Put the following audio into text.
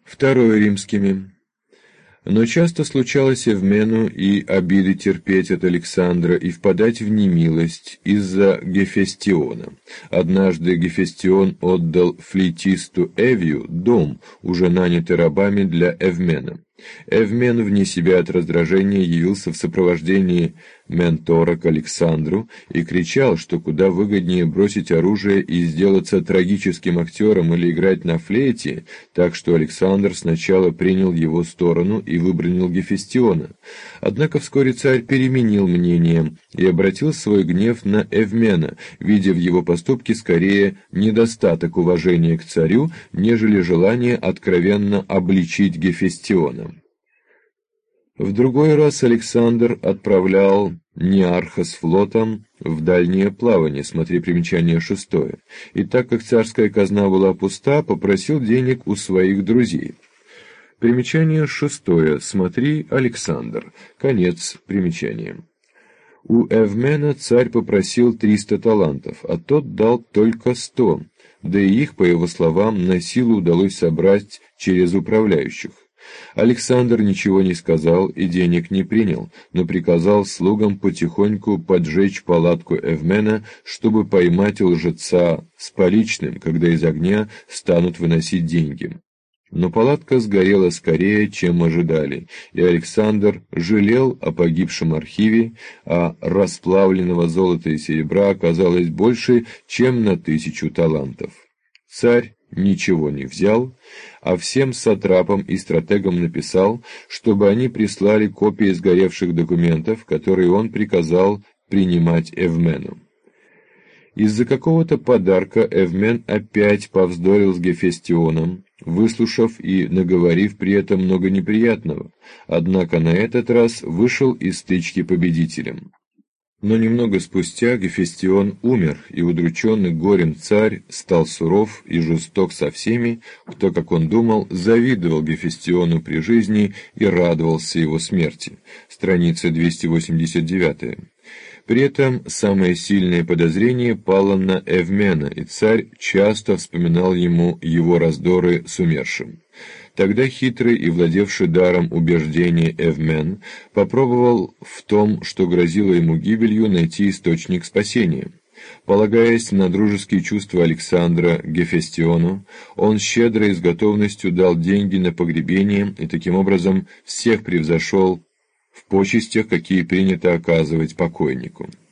Второе римскими. Но часто случалось Эвмену и обиды терпеть от Александра и впадать в немилость из-за Гефестиона. Однажды Гефестион отдал флейтисту Эвию дом, уже нанятый рабами для Эвмена. Эвмен вне себя от раздражения явился в сопровождении Ментора к Александру и кричал, что куда выгоднее бросить оружие и сделаться трагическим актером или играть на флейте, так что Александр сначала принял его сторону и выбранил Гефестиона. Однако вскоре царь переменил мнение и обратил свой гнев на Эвмена, видя в его поступке скорее недостаток уважения к царю, нежели желание откровенно обличить Гефестиона. В другой раз Александр отправлял Неарха с флотом в дальнее плавание, смотри примечание 6, и так как царская казна была пуста, попросил денег у своих друзей. Примечание 6, смотри Александр, конец примечания. У Эвмена царь попросил 300 талантов, а тот дал только 100, да и их, по его словам, на силу удалось собрать через управляющих. Александр ничего не сказал и денег не принял, но приказал слугам потихоньку поджечь палатку Эвмена, чтобы поймать лжеца с поличным, когда из огня станут выносить деньги. Но палатка сгорела скорее, чем ожидали, и Александр жалел о погибшем архиве, а расплавленного золота и серебра оказалось больше, чем на 1000 талантов. Царь ничего не взял, а всем сатрапам и стратегам написал, чтобы они прислали копии сгоревших документов, которые он приказал принимать Эвмену. Из-за какого-то подарка Эвмен опять повздорил с Гефестионом, выслушав и наговорив при этом много неприятного, однако на этот раз вышел из стычки победителем. Но немного спустя Гефестион умер, и удрученный горем царь стал суров и жесток со всеми, кто, как он думал, завидовал Гефестиону при жизни и радовался его смерти. Страница 289. При этом самое сильное подозрение пало на Эвмена, и царь часто вспоминал ему его раздоры с умершим. Тогда хитрый и владевший даром убеждения Эвмен попробовал в том, что грозило ему гибелью, найти источник спасения. Полагаясь на дружеские чувства Александра Гефестиону, он щедро и с готовностью дал деньги на погребение и таким образом всех превзошел в почестях, какие принято оказывать покойнику.